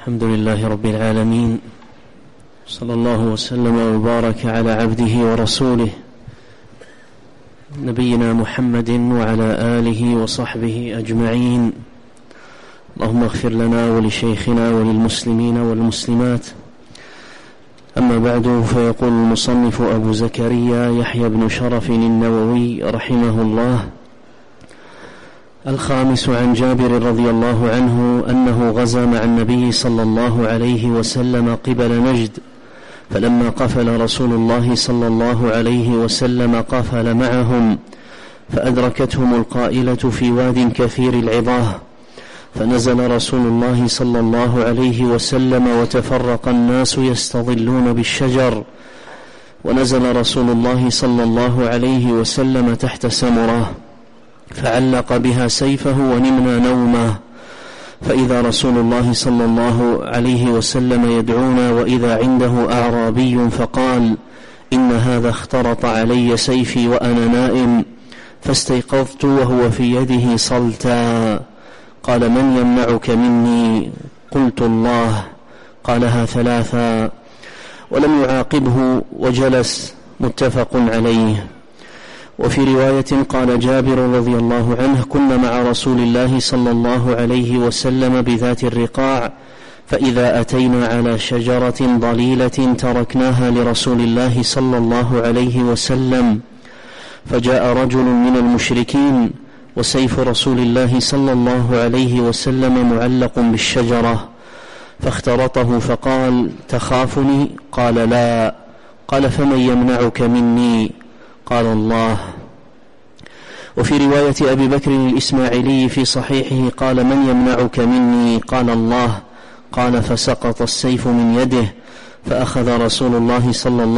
الحمد لله رب العالمين، صلى الله وسلم وبارك على عبده ورسوله نبينا محمد وعلى آله وصحبه أجمعين. اللهم اغفر لنا ولشيخنا وللمسلمين والمسلمات. أما بعد، فيقول المصنف أبو زكريا يحيى بن شرف النووي رحمه الله: الخامس عن جابر رضي الله عنه أنه غزا مع النبي صلى الله عليه وسلم قبل نجد، فلما قفل رسول الله صلى الله عليه وسلم قفل معهم، فأدركتهم القائلة في واد كثير العظاه، فنزل رسول الله صلى الله عليه وسلم وتفرق الناس يستظلون بالشجر، ونزل رسول الله صلى الله عليه وسلم تحت سمرة، فعلق بها سيفه ونمنا نومه، فإذا رسول الله صلى الله عليه وسلم يدعونا وإذا عنده أعرابي فقال: إن هذا اخترط علي سيفي وأنا نائم، فاستيقظت وهو في يده صلتا، قال: من يمنعك مني؟ قلت: الله. قالها ثلاثا ولم يعاقبه وجلس، متفق عليه. وفي رواية قال جابر رضي الله عنه: كنا مع رسول الله صلى الله عليه وسلم بذات الرقاع، فإذا أتينا على شجرة ضليلة تركناها لرسول الله صلى الله عليه وسلم، فجاء رجل من المشركين وسيف رسول الله صلى الله عليه وسلم معلق بالشجرة، فاخترطه فقال: تخافني؟ قال: لا. قال: فمن يمنعك مني؟ قال: الله. وفي رواية أبي بكر الإسماعيلي في صحيحه قال: من يمنعك مني؟ قال: الله. قال: فسقط السيف من يده، فأخذ رسول الله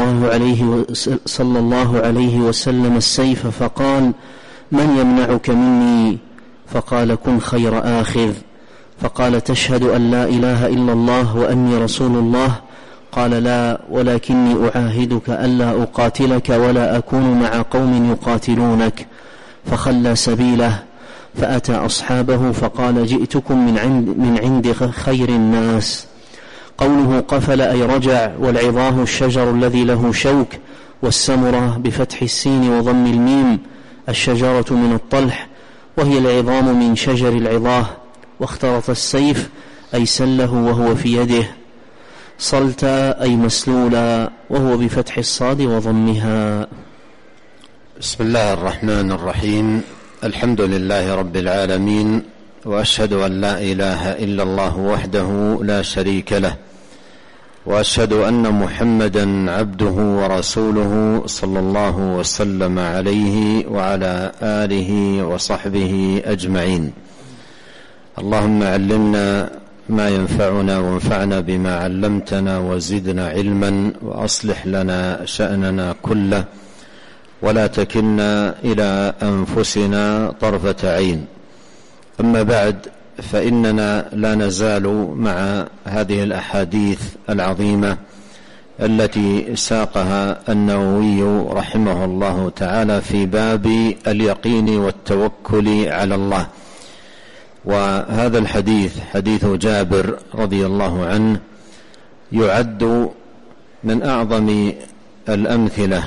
صلى الله عليه وسلم السيف فقال: من يمنعك مني؟ فقال: كن خير آخذ. فقال: تشهد أن لا إله إلا الله وأني رسول الله؟ قال: لا، ولكني أعاهدك ألا أقاتلك ولا أكون مع قوم يقاتلونك. فخلى سبيله، فأتى أصحابه فقال: جئتكم من عند خير الناس. قوله قفل أي رجع، والعظاه الشجر الذي له شوك، والسمرة بفتح السين وضم الميم الشجرة من الطلح، وهي العظام من شجر العظاه. واخترط السيف أي سله وهو في يده. صلتا أي مسلولا، وهو بفتح الصاد وضمها. بسم الله الرحمن الرحيم. الحمد لله رب العالمين، وأشهد أن لا إله إلا الله وحده لا شريك له، وأشهد أن محمدا عبده ورسوله صلى الله وسلم عليه وعلى آله وصحبه أجمعين. اللهم علمنا ما ينفعنا وانفعنا بما علمتنا وزدنا علما، وأصلح لنا شأننا كله، ولا تكلنا إلى أنفسنا طرفة عين. أما بعد، فإننا لا نزال مع هذه الأحاديث العظيمة التي ساقها النووي رحمه الله تعالى في باب اليقين والتوكل على الله. وهذا الحديث حديث جابر رضي الله عنه يعد من أعظم الأمثلة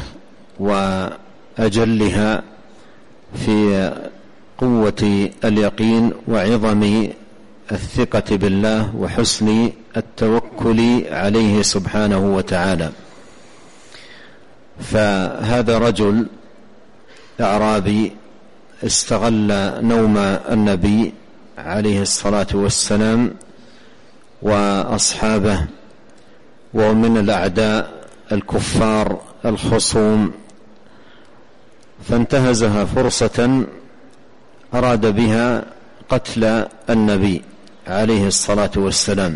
وأجلها في قوة اليقين وعظم الثقة بالله وحسن التوكل عليه سبحانه وتعالى. فهذا رجل أعرابي استغل نوم النبي عليه الصلاة والسلام وأصحابه، ومن الأعداء الكفار الخصوم، فانتهزها فرصة أراد بها قتل النبي عليه الصلاة والسلام،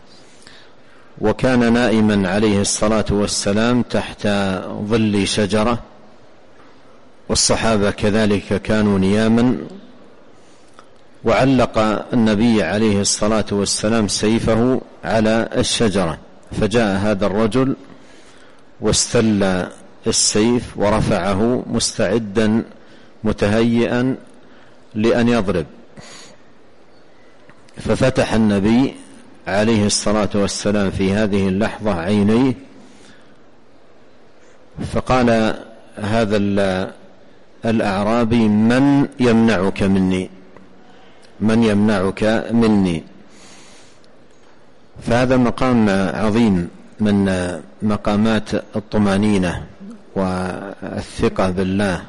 وكان نائما عليه الصلاة والسلام تحت ظل شجرة، والصحابة كذلك كانوا نياما، وعلق النبي عليه الصلاة والسلام سيفه على الشجرة، فجاء هذا الرجل واستل السيف ورفعه مستعدا متهيئا لأن يضرب، ففتح النبي عليه الصلاة والسلام في هذه اللحظة عينيه، فقال هذا الأعرابي: من يمنعك مني؟ من يمنعك مني؟ فهذا مقام عظيم من مقامات الطمأنينة والثقة بالله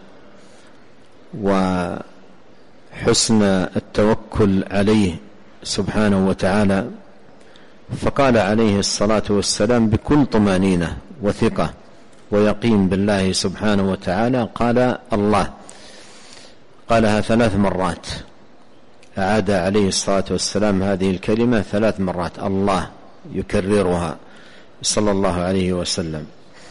وحسن التوكل عليه سبحانه وتعالى. فقال عليه الصلاة والسلام بكل طمأنينة وثقة ويقين بالله سبحانه وتعالى، قال الله. قالها 3 مرات، أعاد عليه الصلاة والسلام هذه الكلمة 3 مرات، الله، يكررها صلى الله عليه وسلم.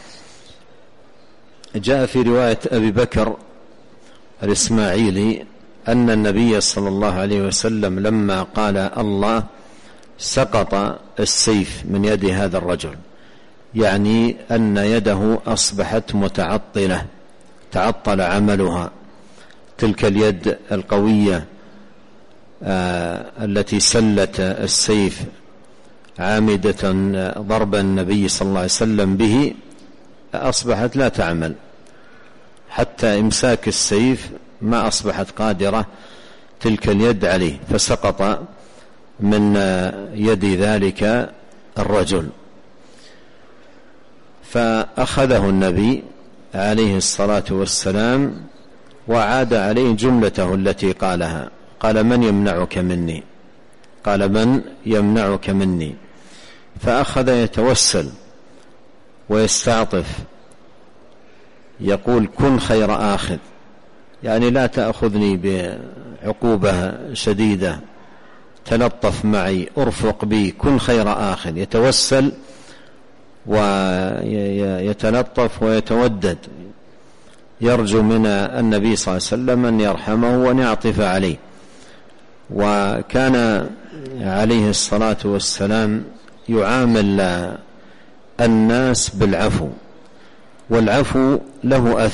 جاء في رواية أبي بكر الإسماعيلي أن النبي صلى الله عليه وسلم لما قال الله سقط السيف من يد هذا الرجل، يعني أن يده أصبحت متعطلة، تعطل عملها. تلك اليد القوية التي سلت السيف عامدة ضرب النبي صلى الله عليه وسلم به أصبحت لا تعمل، حتى إمساك السيف ما أصبحت قادرة تلك اليد عليه، فسقط من يد ذلك الرجل. فأخذه النبي عليه الصلاة والسلام وعاد عليه جملته التي قالها، قال: من يمنعك مني؟ قال: من يمنعك مني؟ فأخذ يتوسل ويستعطف، يقول: كن خير آخذ، يعني لا تأخذني بعقوبة شديدة، تلطف معي، أرفق بي، كن خير آخذ. يتوسل ويتلطف ويتودد، يرجو من النبي صلى الله عليه وسلم أن يرحمه وأن يعطف عليه. وكان عليه الصلاة والسلام يعامل الناس بالعفو، والعفو له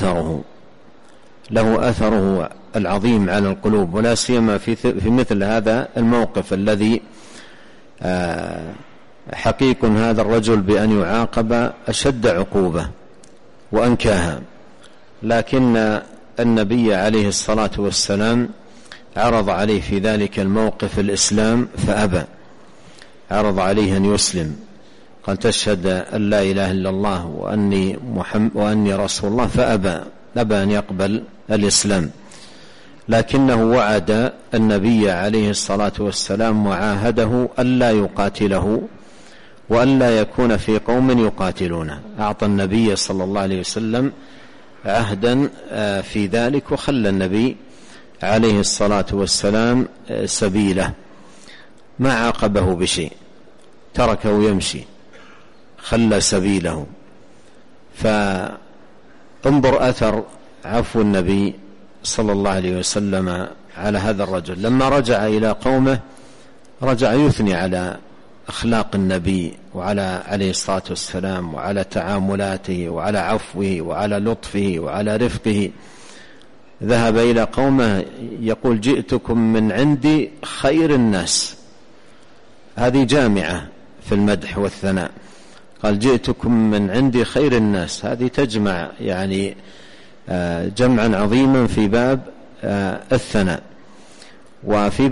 أثره العظيم على القلوب، ولا سيما في مثل هذا الموقف الذي حقيق هذا الرجل بأن يعاقب أشد عقوبة وأنكاها. لكن النبي عليه الصلاة والسلام عرض عليه في ذلك الموقف الإسلام فأبى، عرض عليه أن يسلم، قال: تشهد أن لا إله إلا الله وأني رسول الله، فأبى أن يقبل الإسلام. لكنه وعد النبي عليه الصلاة والسلام وعاهده ألا يقاتله وألا يكون في قوم يقاتلونه. أعطى النبي صلى الله عليه وسلم عهدا في ذلك، وخلى النبي عليه الصلاة والسلام سبيله، ما عاقبه بشيء، تركه يمشي، خلى سبيله. فانظر أثر عفو النبي صلى الله عليه وسلم على هذا الرجل. لما رجع إلى قومه رجع يثني على أخلاق النبي وعلى عليه الصلاة والسلام وعلى تعاملاته وعلى عفوه وعلى لطفه وعلى رفقه. ذهب إلى قومه يقول: جئتكم من عندي خير الناس. هذه جامعة في المدح والثناء، قال: جئتكم من عندي خير الناس. هذه تجمع يعني جمعا عظيما في باب الثناء. وفي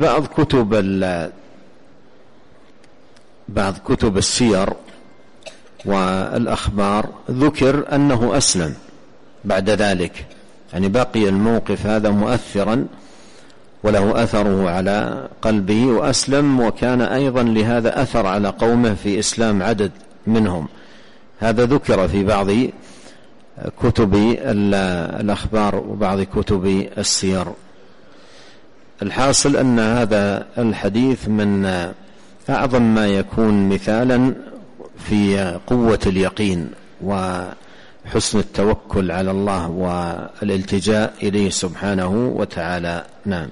بعض كتب السير والأخبار ذكر أنه أسلم بعد ذلك، يعني بقي الموقف هذا مؤثرا وله أثره على قلبه وأسلم، وكان أيضا لهذا أثر على قومه في إسلام عدد منهم. هذا ذكر في بعض كتب الأخبار وبعض كتب السير. الحاصل أن هذا الحديث من أعظم ما يكون مثالا في قوة اليقين وحسن التوكل على الله والالتجاء إليه سبحانه وتعالى. نعم.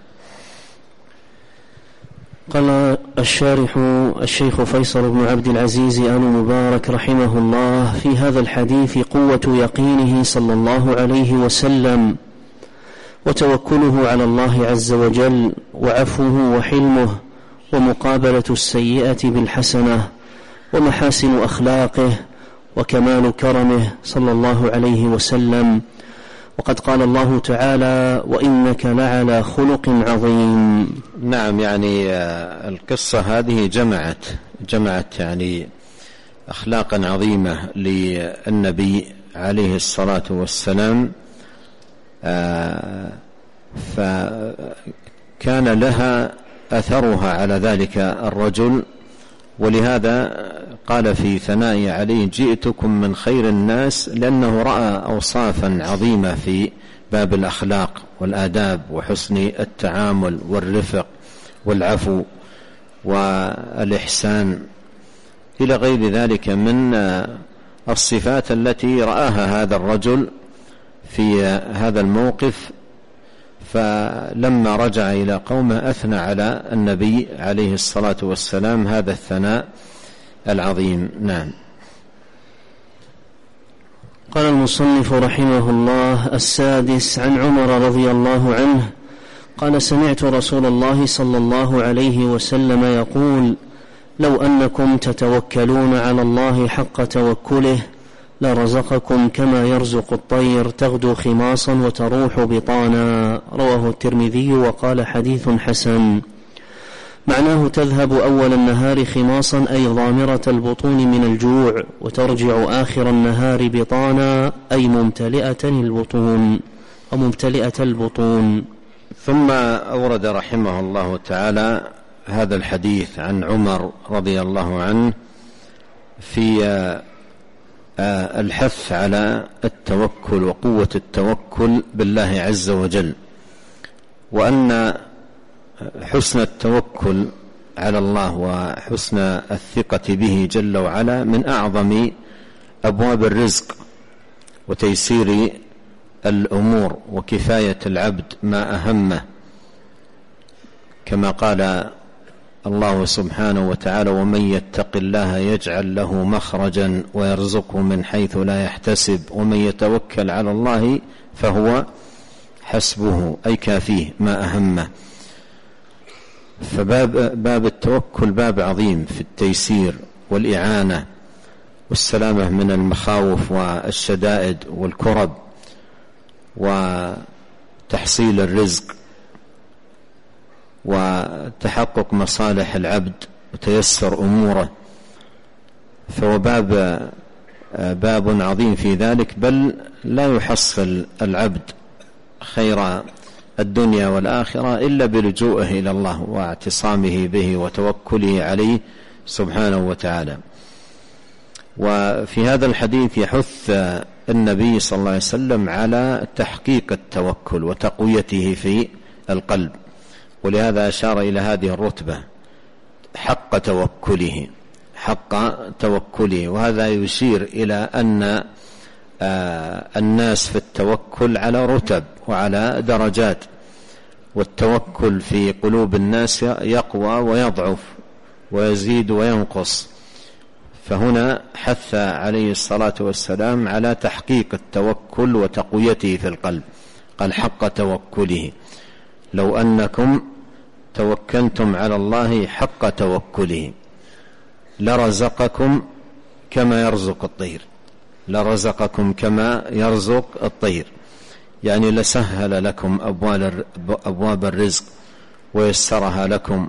قال الشارح الشيخ فيصل بن عبد العزيز آل مبارك رحمه الله: في هذا الحديث قوة يقينه صلى الله عليه وسلم وتوكله على الله عز وجل وعفوه وحلمه ومقابلة السيئة بالحسنة ومحاسن أخلاقه وكمال كرمه صلى الله عليه وسلم. وقد قال الله تعالى: وإنك لعلى خلق عظيم. نعم، يعني القصة هذه جمعت يعني أخلاقا عظيمة للنبي عليه الصلاة والسلام، فكان لها أثرها على ذلك الرجل. ولهذا قال في ثنائه عليه: جئتكم من خير الناس، لأنه رأى أوصافا عظيمة في باب الأخلاق والآداب وحسن التعامل والرفق والعفو والإحسان إلى غير ذلك من الصفات التي رآها هذا الرجل في هذا الموقف. فلما رجع إلى قومه أثنى على النبي عليه الصلاة والسلام هذا الثناء العظيم. نعم. قال المصنف رحمه الله: السادس، عن عمر رضي الله عنه قال: سمعت رسول الله صلى الله عليه وسلم يقول: لو أنكم تتوكلون على الله حق توكله لرزقكم كما يرزق الطير تغدو خماصا وتروح بطانا. رواه الترمذي وقال: حديث حسن. معناه: تذهب أول النهار خماصا أي ضامرة البطون من الجوع، وترجع آخر النهار بطانا أي ممتلئة البطون. ثم أورد رحمه الله تعالى هذا الحديث عن عمر رضي الله عنه في الحث على التوكل وقوة التوكل بالله عز وجل، وأن حسن التوكل على الله وحسن الثقة به جل وعلا من أعظم أبواب الرزق وتيسير الأمور وكفاية العبد ما أهمه، كما قال الله سبحانه وتعالى: ومن يتق الله يجعل له مخرجا ويرزقه من حيث لا يحتسب ومن يتوكل على الله فهو حسبه، أي كافيه ما أهمه. فباب التوكل باب عظيم في التيسير والإعانة والسلامة من المخاوف والشدائد والكرب وتحصيل الرزق وتحقق مصالح العبد وتيسر أموره. فهو باب عظيم في ذلك، بل لا يحصل العبد خير الدنيا والآخرة إلا بلجوءه إلى الله واعتصامه به وتوكله عليه سبحانه وتعالى. وفي هذا الحديث يحث النبي صلى الله عليه وسلم على تحقيق التوكل وتقويته في القلب، ولهذا أشار إلى هذه الرتبة: حق توكله. وهذا يشير إلى أن الناس في التوكل على رتب وعلى درجات، والتوكل في قلوب الناس يقوى ويضعف ويزيد وينقص. فهنا حث عليه الصلاة والسلام على تحقيق التوكل وتقويته في القلب، قال: حق توكله، لو أنكم توكلتم على الله حق توكله لرزقكم كما يرزق الطير، يعني لسهل لكم أبواب الرزق ويسرها لكم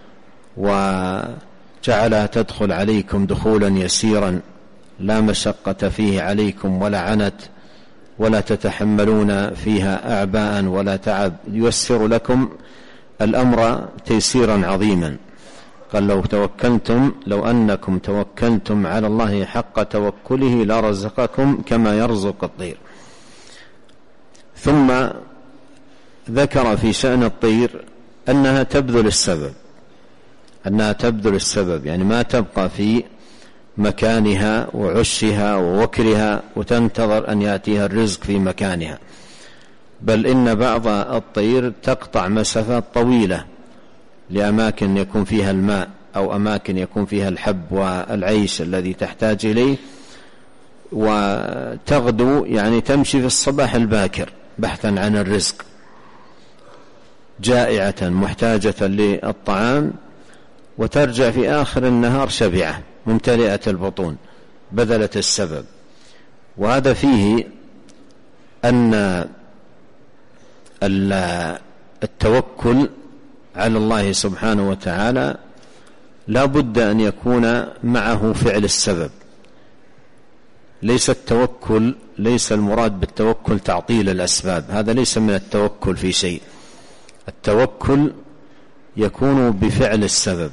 وجعلها تدخل عليكم دخولا يسيرا لا مشقة فيه عليكم ولا عنت، ولا تتحملون فيها أعباء ولا تعب، ييسر لكم الأمر تيسيرا عظيما. قال: لو أنكم توكلتم على الله حق توكله لرزقكم كما يرزق الطير. ثم ذكر في شأن الطير أنها تبذل السبب، يعني ما تبقى في مكانها وعشها ووكرها وتنتظر أن يأتيها الرزق في مكانها، بل إن بعض الطير تقطع مسافات طويلة لأماكن يكون فيها الماء أو أماكن يكون فيها الحب والعيش الذي تحتاج إليه، وتغدو يعني تمشي في الصباح الباكر بحثا عن الرزق، جائعة محتاجة للطعام، وترجع في آخر النهار شبعة ممتلئة البطون بذلت السبب. وهذا فيه أن التوكل على الله سبحانه وتعالى لا بد أن يكون معه فعل السبب. ليس المراد بالتوكل تعطيل الأسباب، هذا ليس من التوكل في شيء. التوكل يكون بفعل السبب،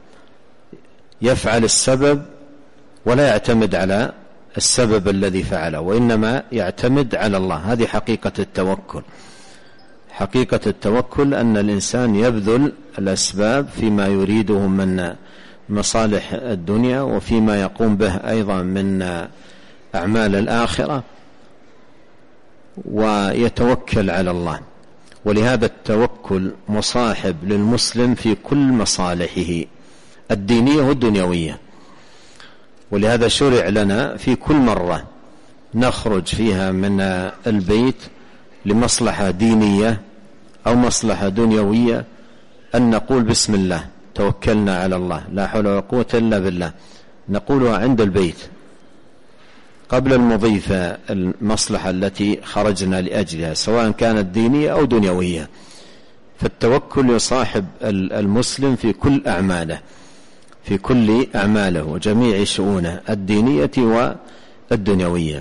يفعل السبب ولا يعتمد على السبب الذي فعله، وإنما يعتمد على الله. هذه حقيقة التوكل. حقيقة التوكل أن الإنسان يبذل الأسباب فيما يريده من مصالح الدنيا وفيما يقوم به أيضا من أعمال الآخرة، ويتوكل على الله. ولهذا التوكل مصاحب للمسلم في كل مصالحه الدينية والدنيوية. ولهذا شرع لنا في كل مرة نخرج فيها من البيت لمصلحة دينية أو مصلحة دنيوية أن نقول بسم الله، توكلنا على الله، لا حول ولا قوة إلا بالله. نقولها عند البيت قبل المضي في المصلحة التي خرجنا لأجلها، سواء كانت دينية أو دنيوية. فالتوكل يصاحب المسلم في كل أعماله وجميع شؤونه الدينية والدنيوية.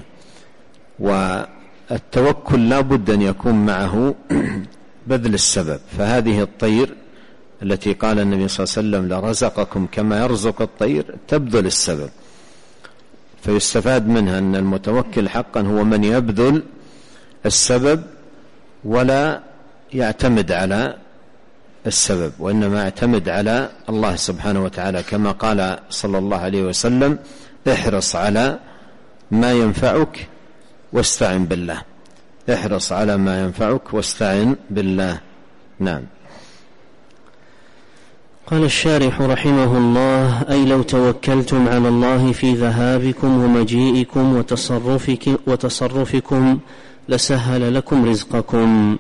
والتوكل لا بد أن يكون معه بذل السبب. فهذه الطير التي قال النبي صلى الله عليه وسلم لرزقكم كما يرزق الطير تبذل السبب. فيستفاد منها أن المتوكل حقا هو من يبذل السبب ولا يعتمد على السبب، وإنما يعتمد على الله سبحانه وتعالى، كما قال صلى الله عليه وسلم احرص على ما ينفعك واستعن بالله. احرص على ما ينفعك واستعن بالله. نعم. قال الشارح رحمه الله: أي لو توكلتم على الله في ذهابكم ومجيئكم وتصرفكم لسهل لكم رزقكم.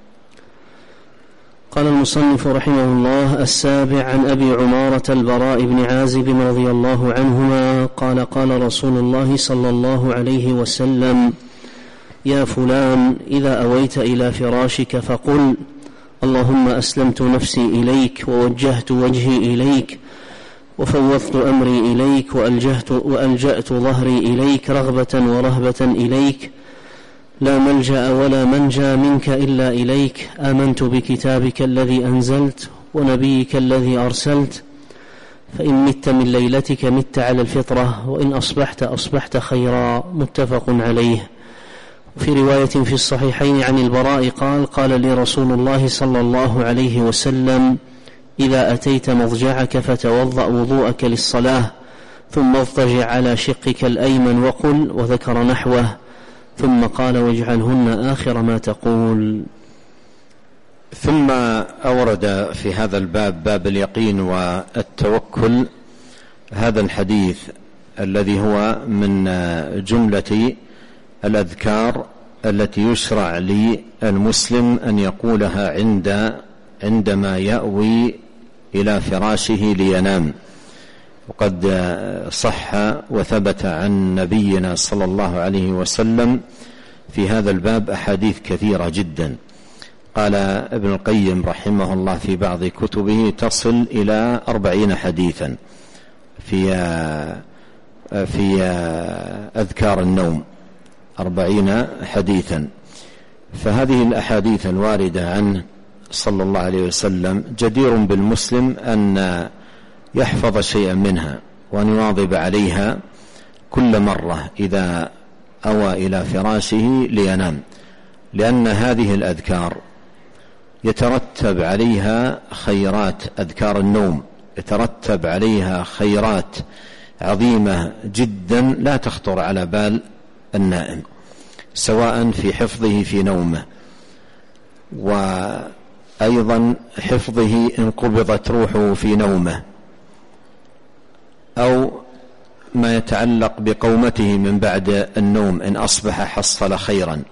قال المصنف رحمه الله: السابع عن أبي عمارة البراء بن عازب رضي الله عنهما قال: قال رسول الله صلى الله عليه وسلم: يا فلان إذا أويت إلى فراشك فقل: اللهم أسلمت نفسي إليك ووجهت وجهي إليك وفوضت أمري إليك وألجأت ظهري إليك رغبة ورهبة إليك، لا ملجأ ولا منجى منك إلا إليك، آمنت بكتابك الذي أنزلت ونبيك الذي أرسلت، فإن مت من ليلتك مت على الفطرة، وإن أصبحت خيرا. متفق عليه. في رواية في الصحيحين عن البراء قال: قال لي رسول الله صلى الله عليه وسلم: إذا أتيت مضجعك فتوضأ وضوءك للصلاة، ثم اضطجع على شقك الأيمن وقل، وذكر نحوه، ثم قال: واجعلهن آخر ما تقول. ثم أورد في هذا الباب، باب اليقين والتوكل، هذا الحديث الذي هو من جملة الأذكار التي يشرع للمسلم أن يقولها عندما يأوي إلى فراشه لينام. وقد صح وثبت عن نبينا صلى الله عليه وسلم في هذا الباب أحاديث كثيرة جدا. قال ابن القيم رحمه الله في بعض كتبه تصل إلى 40 حديثا في أذكار النوم، 40 حديثا. فهذه الأحاديث الواردة عنه صلى الله عليه وسلم جدير بالمسلم أن يحفظ شيئا منها وأن يواظب عليها كل مرة إذا أوى إلى فراشه لينام، لأن هذه الأذكار يترتب عليها خيرات، أذكار النوم يترتب عليها خيرات عظيمة جدا لا تخطر على بال النائم، سواء في حفظه في نومه، وأيضا حفظه إن قبضت روحه في نومه، أو ما يتعلق بقومته من بعد النوم إن أصبح حصل خيرا،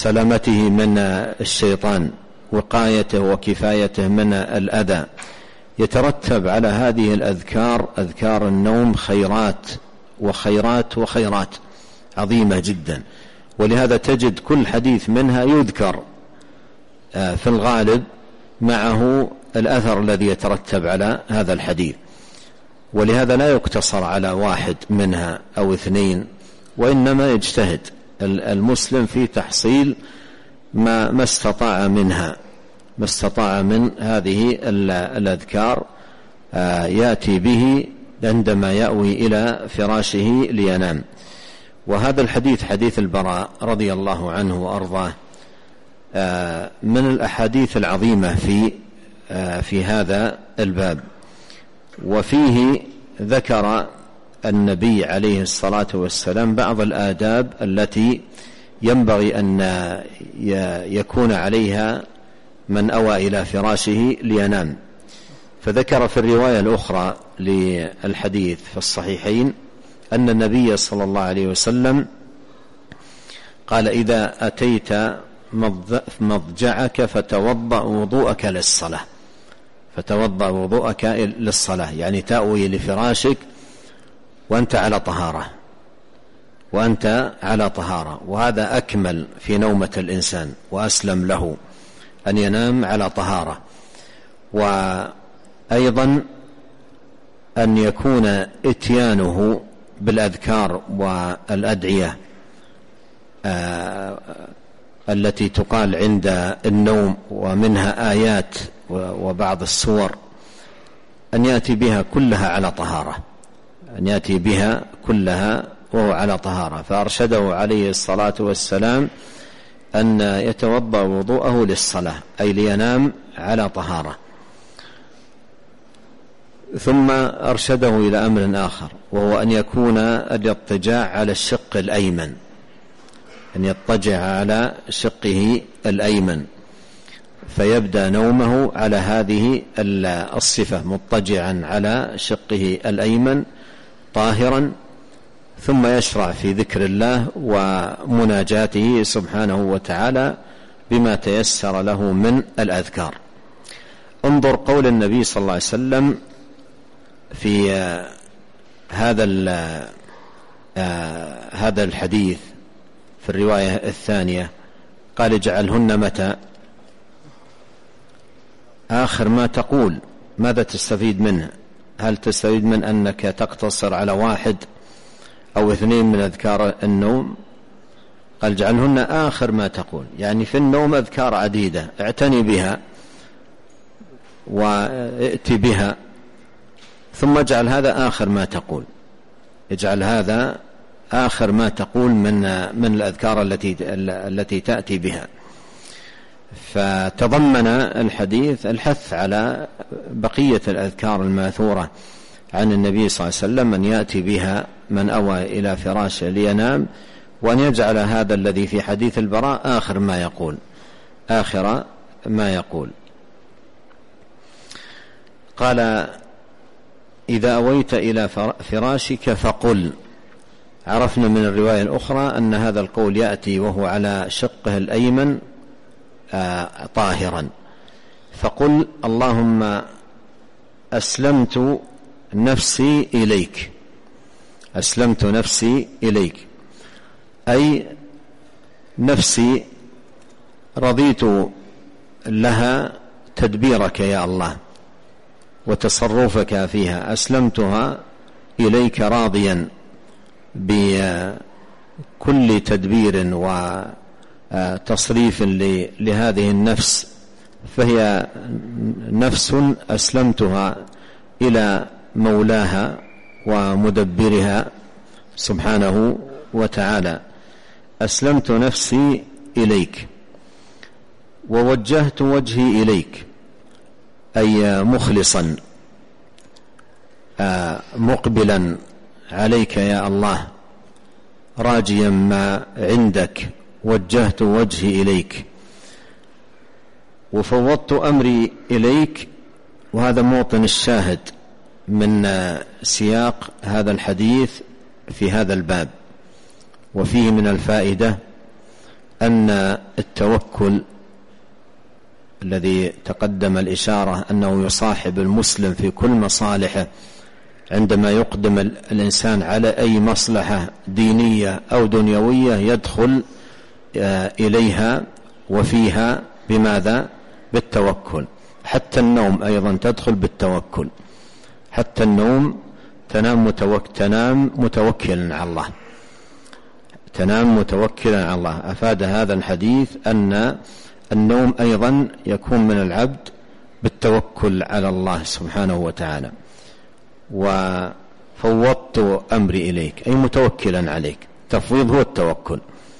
سلامته من الشيطان، وقايته وكفايته من الأذى، يترتب على هذه الأذكار، أذكار النوم، خيرات وخيرات وخيرات عظيمة جدا. ولهذا تجد كل حديث منها يذكر في الغالب معه الأثر الذي يترتب على هذا الحديث، ولهذا لا يقتصر على واحد منها أو اثنين، وإنما يجتهد المسلم في تحصيل ما استطاع منها، ما استطاع من هذه الأذكار يأتي به عندما يأوي إلى فراشه لينام. وهذا الحديث حديث البراء رضي الله عنه وأرضاه من الأحاديث العظيمة في هذا الباب. وفيه ذكر النبي عليه الصلاة والسلام بعض الآداب التي ينبغي أن يكون عليها من أوى إلى فراشه لينام. فذكر في الرواية الأخرى للحديث في الصحيحين أن النبي صلى الله عليه وسلم قال: إذا أتيت مضجعك فتوضأ وضوءك للصلاة، فتوضأ وضوءك للصلاة، يعني تأوي لفراشك وأنت على طهارة، وأنت على طهارة. وهذا أكمل في نومة الإنسان وأسلم له أن ينام على طهارة. وأيضا أن يكون إتيانه بالأذكار والأدعية التي تقال عند النوم، ومنها آيات وبعض السور، أن يأتي بها كلها على طهارة، أن يأتي بها كلها وهو على طهارة. فأرشده عليه الصلاة والسلام أن يتوضأ وضوءه للصلاة، أي لينام على طهارة. ثم أرشده إلى أمر آخر، وهو أن يكون الاضطجاع على الشق الأيمن، أن يضطجع على شقه الأيمن، فيبدأ نومه على هذه الصفة، مضطجعا على شقه الأيمن طاهرا، ثم يشرع في ذكر الله ومناجاته سبحانه وتعالى بما تيسر له من الأذكار. انظر قول النبي صلى الله عليه وسلم في هذا الحديث في الرواية الثانية، قال: اجعلهن متى؟ آخر ما تقول. ماذا تستفيد منه؟ هل تستفيد من أنك تقتصر على واحد أو اثنين من أذكار النوم؟ قال: اجعلهن آخر ما تقول، يعني في النوم أذكار عديدة، اعتني بها وائتي بها، ثم اجعل هذا آخر ما تقول، اجعل هذا آخر ما تقول من الأذكار التي تأتي بها. فتضمن الحديث الحث على بقية الأذكار الماثورة عن النبي صلى الله عليه وسلم، أن يأتي بها من أوى إلى فراشه لينام، وأن يجعل هذا الذي في حديث البراء آخر ما يقول، آخر ما يقول. قال: إذا أويت إلى فراشك فقل. عرفنا من الرواية الأخرى أن هذا القول يأتي وهو على شقه الأيمن طاهرا. فقل: اللهم أسلمت نفسي إليك، أسلمت نفسي إليك، أي نفسي رضيت لها تدبيرك يا الله وتصرفك فيها، أسلمتها إليك راضيا بكل تدبير وتصريف لهذه النفس، فهي نفس أسلمتها إلى مولاها ومدبرها سبحانه وتعالى. أسلمت نفسي إليك ووجهت وجهي إليك، أي مخلصا مقبلا عليك يا الله، راجيا ما عندك، وجهت وجهي إليك وفوضت أمري إليك. وهذا موطن الشاهد من سياق هذا الحديث في هذا الباب. وفيه من الفائدة أن التوكل الذي تقدم الإشارة أنه يصاحب المسلم في كل مصالحه عندما يقدم الإنسان على أي مصلحة دينية أو دنيوية يدخل إليها وفيها بماذا؟ بالتوكل. حتى النوم أيضا تدخل بالتوكل، حتى النوم تنام متوكلا على الله، تنام متوكلا على الله. أفاد هذا الحديث أن النوم أيضا يكون من العبد بالتوكل على الله سبحانه وتعالى. وفوضت أمري إليك أي متوكلا عليك، تفويض هو التوكل.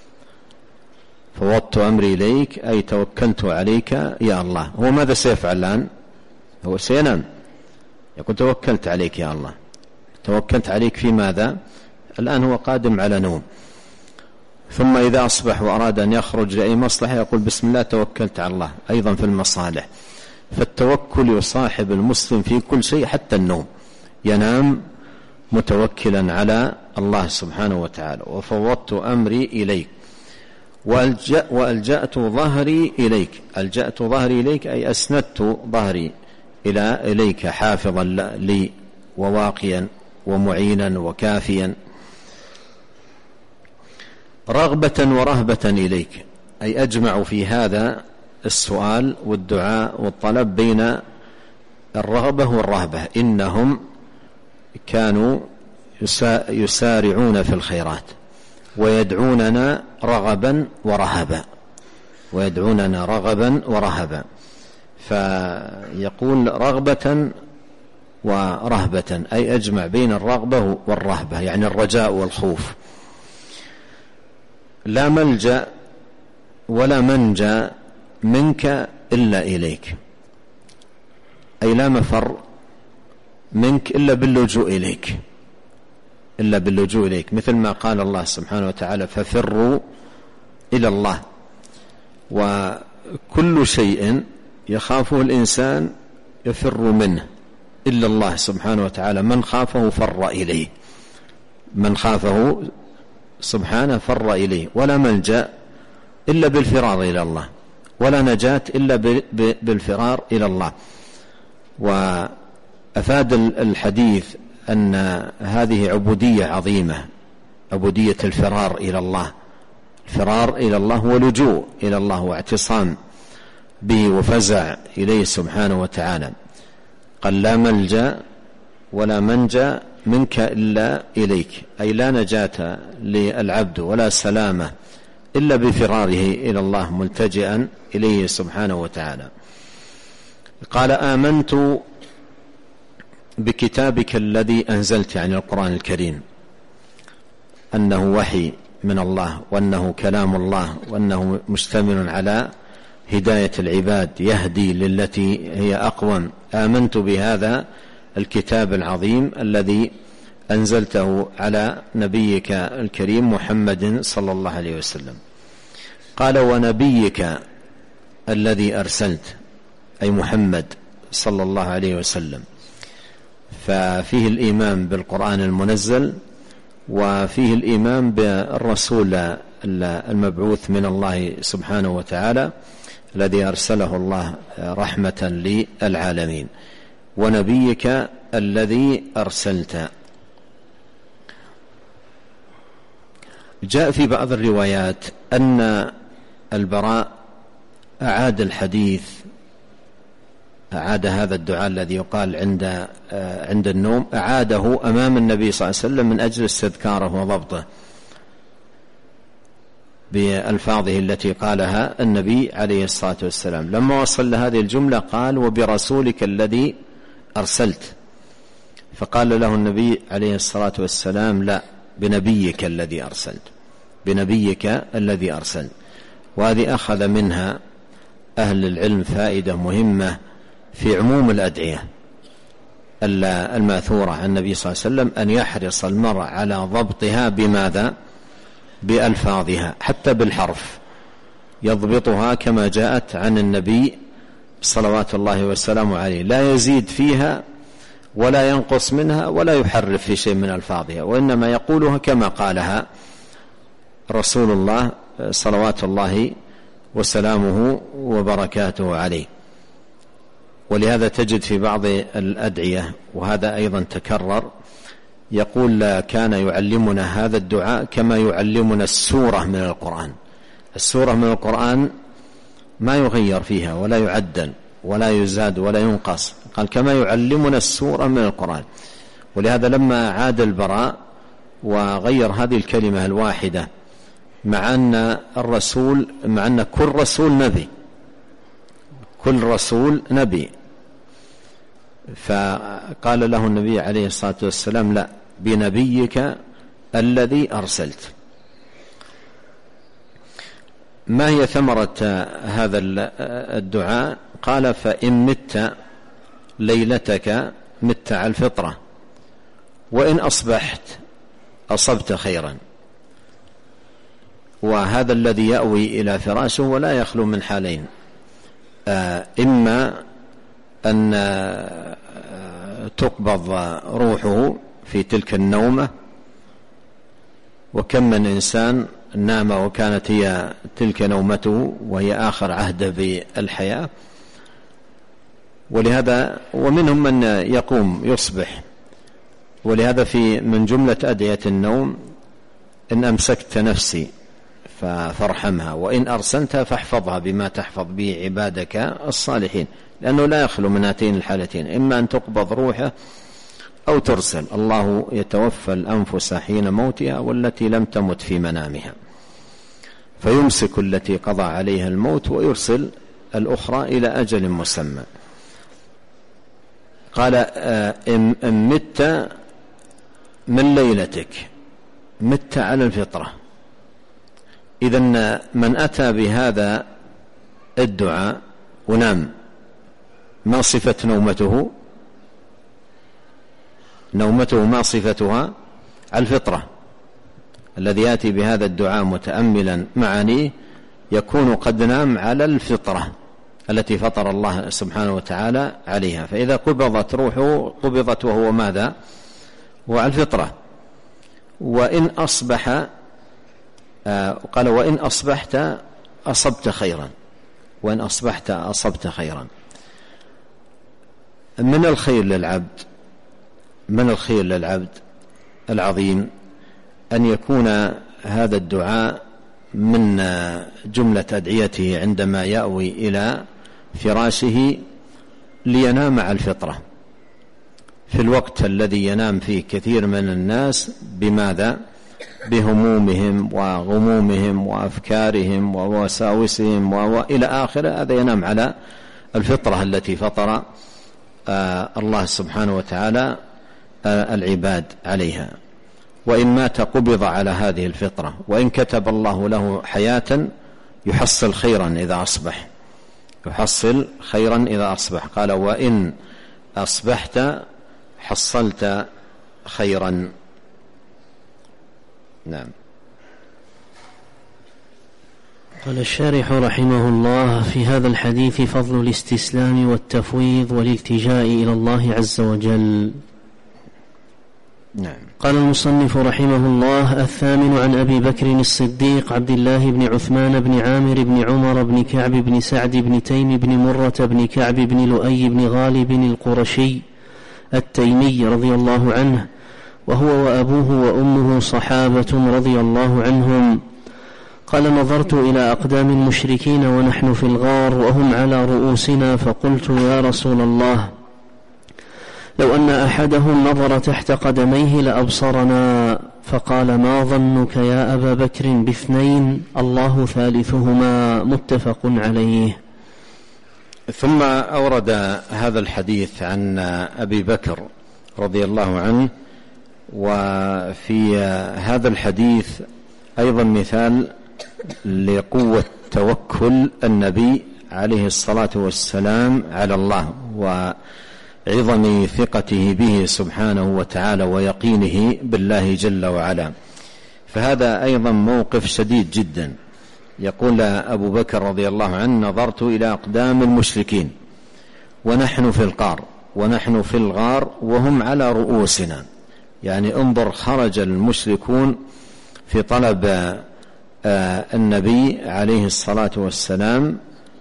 فوضت أمري إليك أي توكلت عليك يا الله. هو ماذا سيفعل الآن؟ هو سينام، يقول توكلت عليك يا الله. توكلت عليك في ماذا؟ الآن هو قادم على نوم. ثم إذا أصبح وأراد أن يخرج لأي مصلحة يقول بسم الله توكلت على الله، أيضا في المصالح. فالتوكل يصاحب المسلم في كل شيء حتى النوم، ينام متوكلا على الله سبحانه وتعالى. وفوضت أمري إليك وألجأت ظهري إليك. ألجأت ظهري إليك أي أسندت ظهري إليك حافظا لي وواقيا ومعينا وكافيا. رغبة ورهبة إليك أي أجمع في هذا السؤال والدعاء والطلب بين الرغبة والرهبة. إنهم كانوا يسارعون في الخيرات ويدعوننا رغبا ورهبا، ويدعوننا رغبا ورهبا. فيقول رغبة ورهبة أي أجمع بين الرغبة والرهبة، يعني الرجاء والخوف. لا ملجأ ولا منجا منك إلا إليك، أي لا مفر منك إلا باللجوء إليك، إلا باللجوء إليك، مثل ما قال الله سبحانه وتعالى ففروا إلى الله. وكل شيء يخافه الإنسان يفر منه إلا الله سبحانه وتعالى. من خافه فر إليه، من خافه سبحانه فر إليه. ولا ملجأ إلا بالفرار إلى الله، ولا نجاة إلا بالفرار إلى الله. وأفاد الحديث أن هذه عبودية عظيمة، عبودية الفرار إلى الله. الفرار إلى الله هو لجوء إلى الله واعتصام به وفزع إليه سبحانه وتعالى. قال لا ملجأ ولا منجا منك إلا إليك، أي لا نجاة للعبد ولا سلامة إلا بفراره إلى الله ملتجئا إليه سبحانه وتعالى. قال آمنت بكتابك الذي أنزلت، يعني القرآن الكريم، أنه وحي من الله وأنه كلام الله وأنه مشتمل على هداية العباد يهدي للتي هي أقوم. آمنت بهذا الكتاب العظيم الذي أنزلته على نبيك الكريم محمد صلى الله عليه وسلم. قال ونبيك الذي أرسلت، أي محمد صلى الله عليه وسلم. ففيه الإيمان بالقرآن المنزل، وفيه الإيمان بالرسول المبعوث من الله سبحانه وتعالى الذي أرسله الله رحمة للعالمين. ونبيك الذي أرسلت. جاء في بعض الروايات أن البراء أعاد الحديث، أعاد هذا الدعاء الذي يقال عند النوم، أعاده أمام النبي صلى الله عليه وسلم من أجل استذكاره وضبطه بألفاظه التي قالها النبي عليه الصلاة والسلام. لما وصل لهذه الجملة قال وبرسولك الذي أرسلت، فقال له النبي عليه الصلاة والسلام لا، بنبيك الذي أرسلت، بنبيك الذي أرسلت. وهذه أخذ منها أهل العلم فائدة مهمة في عموم الأدعية الماثورة عن النبي صلى الله عليه وسلم، أن يحرص المرء على ضبطها بماذا؟ بألفاظها، حتى بالحرف يضبطها كما جاءت عن النبي صلوات الله وسلامه عليه، لا يزيد فيها ولا ينقص منها ولا يحرف في شيء من ألفاظها، وإنما يقولها كما قالها رسول الله صلوات الله وسلامه وبركاته عليه. ولهذا تجد في بعض الأدعية، وهذا أيضا تكرر، يقول كان يعلمنا هذا الدعاء كما يعلمنا السورة من القرآن. السورة من القرآن ما يغير فيها ولا يعدل ولا يزاد ولا ينقص، قال كما يعلمنا السورة من القرآن. ولهذا لما عاد البراء وغير هذه الكلمة الواحدة، مع أن كل رسول نبي، كل رسول نبي، فقال له النبي عليه الصلاة والسلام: لا، بنبيك الذي أرسلت. ما هي ثمرة هذا الدعاء؟ قال: فإن مت ليلتك مت على الفطرة، وإن أصبحت أصبت خيرا. وهذا الذي يأوي إلى فراشه ولا يخلو من حالين: إما أن تقبض روحه في تلك النومة، وكم من إنسان نام وكانت هي تلك نومته وهي آخر عهده بالحياة. ولهذا ومنهم من يقوم يصبح. ولهذا من جملة أدعية النوم: إن أمسكت نفسي فارحمها، وإن أرسلتها فاحفظها بما تحفظ به عبادك الصالحين. لأنه لا يخلو من هاتين الحالتين: إما أن تقبض روحه أو ترسل. الله يتوفى الأنفس حين موتها والتي لم تمت في منامها، فيمسك التي قضى عليها الموت ويرسل الأخرى إلى أجل مسمى. قال: إن مت من ليلتك مت على الفطرة. إذن من أتى بهذا الدعاء ونام، ما صفة نومته؟ نومته ما صفتها؟ على الفطرة. الذي يأتي بهذا الدعاء متأملا معانيه يكون قد نام على الفطرة التي فطر الله سبحانه وتعالى عليها. فإذا قبضت روحه قبضت وهو ماذا؟ وعلى الفطرة. وإن أصبح، قال: وإن أصبحت أصبت خيرا، وإن أصبحت أصبت خيرا. من الخير للعبد العظيم أن يكون هذا الدعاء من جملة أدعيته عندما يأوي إلى فراشه لينام على الفطرة، في الوقت الذي ينام فيه كثير من الناس بماذا؟ بهمومهم وغمومهم وأفكارهم ووساوسهم وإلى آخره. هذا ينام على الفطرة التي فطر الله سبحانه وتعالى العباد عليها. وإن مات قبض على هذه الفطرة، وإن كتب الله له حياة يحصل خيرا إذا أصبح، يحصل خيرا إذا أصبح. قال: وإن أصبحت حصلت خيرا. نعم. قال الشارح رحمه الله: في هذا الحديث فضل الاستسلام والتفويض والالتجاء إلى الله عز وجل. نعم. قال المصنف رحمه الله: الثامن عن أبي بكر الصديق عبد الله بن عثمان بن عامر بن عمر بن كعب بن سعد بن تيم بن مرة بن كعب بن لؤي بن غالب القرشي التيمي رضي الله عنه، وهو وأبوه وأمه صحابة رضي الله عنهم. قال: نظرت إلى أقدام المشركين ونحن في الغار وهم على رؤوسنا، فقلت: يا رسول الله، لو أن أحدهم نظر تحت قدميه لأبصرنا. فقال: ما ظنك يا أبا بكر باثنين الله ثالثهما؟ متفق عليه. ثم أورد هذا الحديث عن أبي بكر رضي الله عنه. وفي هذا الحديث أيضا مثال لقوة توكل النبي عليه الصلاة والسلام على الله، وعظم ثقته به سبحانه وتعالى ويقينه بالله جل وعلا. فهذا أيضا موقف شديد جدا. يقول أبو بكر رضي الله عنه: نظرت إلى أقدام المشركين ونحن في الغار وهم على رؤوسنا. يعني انظر، خرج المشركون في طلب النبي عليه الصلاة والسلام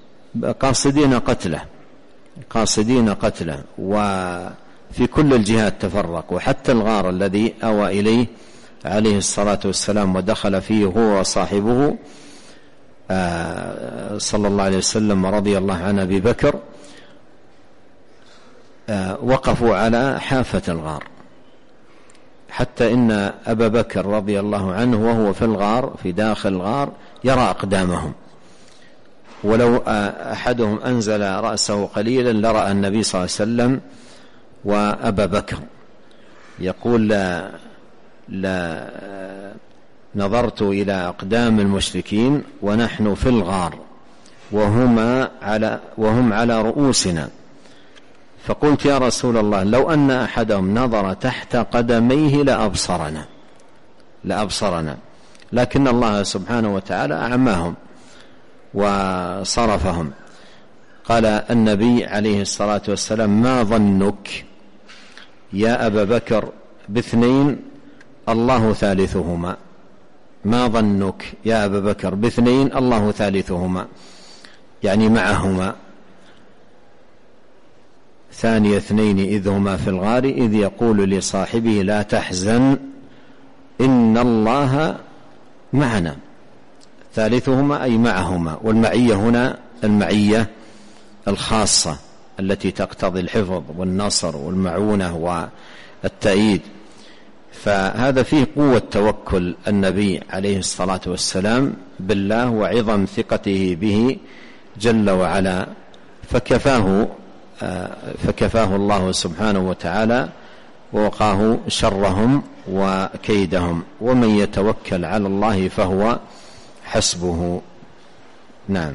قاصدين قتله وفي كل الجهات تفرق، وحتى الغار الذي أوى إليه عليه الصلاة والسلام ودخل فيه هو وصاحبه صلى الله عليه وسلم ورضي الله عن أبي بكر، وقفوا على حافة الغار، حتى إن أبا بكر رضي الله عنه وهو في الغار في داخل الغار يرى أقدامهم، ولو أحدهم أنزل رأسه قليلا لرأى النبي صلى الله عليه وسلم وأبا بكر. يقول لا نظرت إلى أقدام المشركين ونحن في الغار وهم على رؤوسنا، فقلت يا رسول الله لو أن أحدهم نظر تحت قدميه لأبصرنا، لكن الله سبحانه وتعالى أعماهم وصرفهم. قال النبي عليه الصلاة والسلام ما ظنك يا أبا بكر باثنين الله ثالثهما، ما ظنك يا أبا بكر باثنين الله ثالثهما، يعني معهما، ثاني اثنين إذ هما في الغار إذ يقول لصاحبه لا تحزن إن الله معنا، ثالثهما أي معهما، والمعية هنا المعية الخاصة التي تقتضي الحفظ والنصر والمعونة والتأييد. فهذا فيه قوة توكل النبي عليه الصلاة والسلام بالله وعظم ثقته به جل وعلا، فكفاه الله سبحانه وتعالى ووقاه شرهم وكيدهم، ومن يتوكل على الله فهو حسبه. نعم.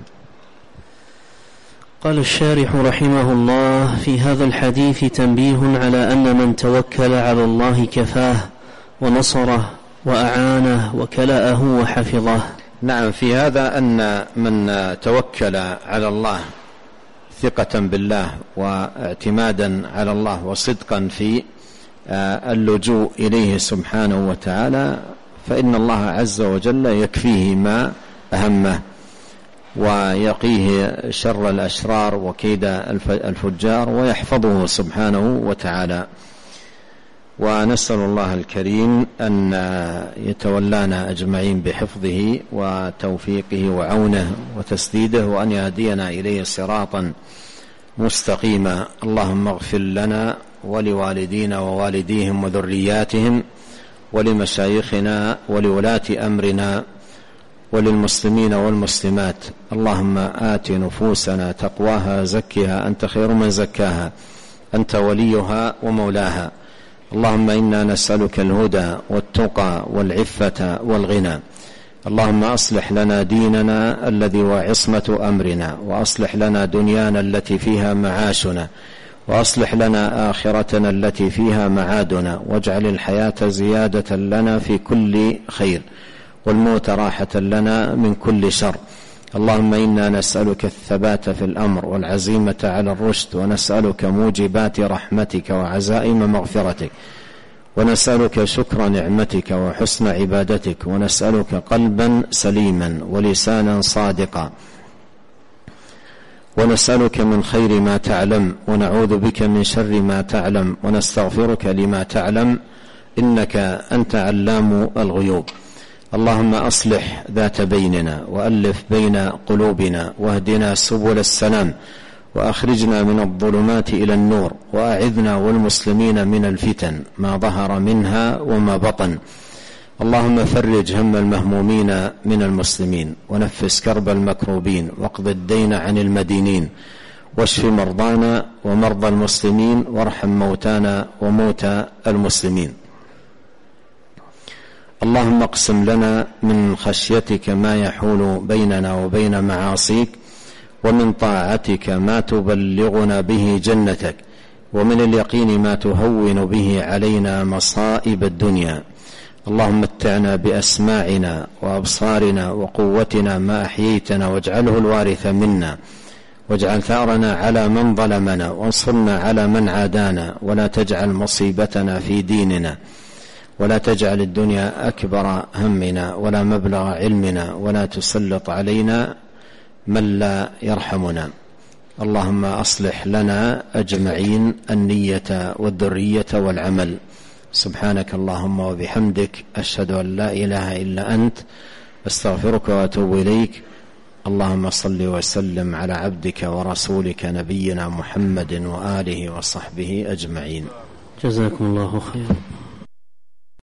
قال الشارح رحمه الله في هذا الحديث تنبيه على أن من توكل على الله كفاه ونصره وأعانه وكلأه وحفظه. نعم، في هذا أن من توكل على الله ثقة بالله واعتمادا على الله وصدقا في اللجوء إليه سبحانه وتعالى، فإن الله عز وجل يكفيه ما أهمه ويقيه شر الأشرار وكيد الفجار ويحفظه سبحانه وتعالى. ونسأل الله الكريم أن يتولانا أجمعين بحفظه وتوفيقه وعونه وتسديده، وأن يهدينا إليه صراطا مستقيما. اللهم اغفر لنا ولوالدينا ووالديهم وذرياتهم ولمشايخنا ولولاة أمرنا وللمسلمين والمسلمات. اللهم آت نفوسنا تقواها زكها أنت خير من زكاها أنت وليها ومولاها. اللهم إنا نسألك الهدى والتقى والعفة والغنى. اللهم أصلح لنا ديننا الذي هو عصمة أمرنا، وأصلح لنا دنيانا التي فيها معاشنا، وأصلح لنا آخرتنا التي فيها معادنا، واجعل الحياة زيادة لنا في كل خير والموت راحة لنا من كل شر. اللهم إنا نسألك الثبات في الأمر والعزيمة على الرشد، ونسألك موجبات رحمتك وعزائم مغفرتك، ونسألك شكر نعمتك وحسن عبادتك، ونسألك قلبا سليما ولسانا صادقا، ونسألك من خير ما تعلم ونعوذ بك من شر ما تعلم، ونستغفرك لما تعلم إنك أنت علام الغيوب. اللهم أصلح ذات بيننا وألف بين قلوبنا، واهدنا سبل السلام، وأخرجنا من الظلمات إلى النور، وأعذنا والمسلمين من الفتن ما ظهر منها وما بطن. اللهم فرج هم المهمومين من المسلمين، ونفس كرب المكروبين، واقض الدين عن المدينين، واشف مرضانا ومرضى المسلمين، وارحم موتانا وموتى المسلمين. اللهم اقسم لنا من خشيتك ما يحول بيننا وبين معاصيك، ومن طاعتك ما تبلغنا به جنتك، ومن اليقين ما تهون به علينا مصائب الدنيا. اللهم متعنا بأسماعنا وأبصارنا وقوتنا ما أحييتنا، واجعله الوارث منا، واجعل ثأرنا على من ظلمنا، وانصرنا على من عادانا، ولا تجعل مصيبتنا في ديننا، ولا تجعل الدنيا أكبر همنا ولا مبلغ علمنا ولا تسلط علينا من لا يرحمنا. اللهم أصلح لنا أجمعين النية والذرية والعمل. سبحانك اللهم وبحمدك، أشهد أن لا إله إلا أنت، أستغفرك وأتوب إليك. اللهم صل وسلم على عبدك ورسولك نبينا محمد وآله وصحبه أجمعين. جزاكم الله خيرا.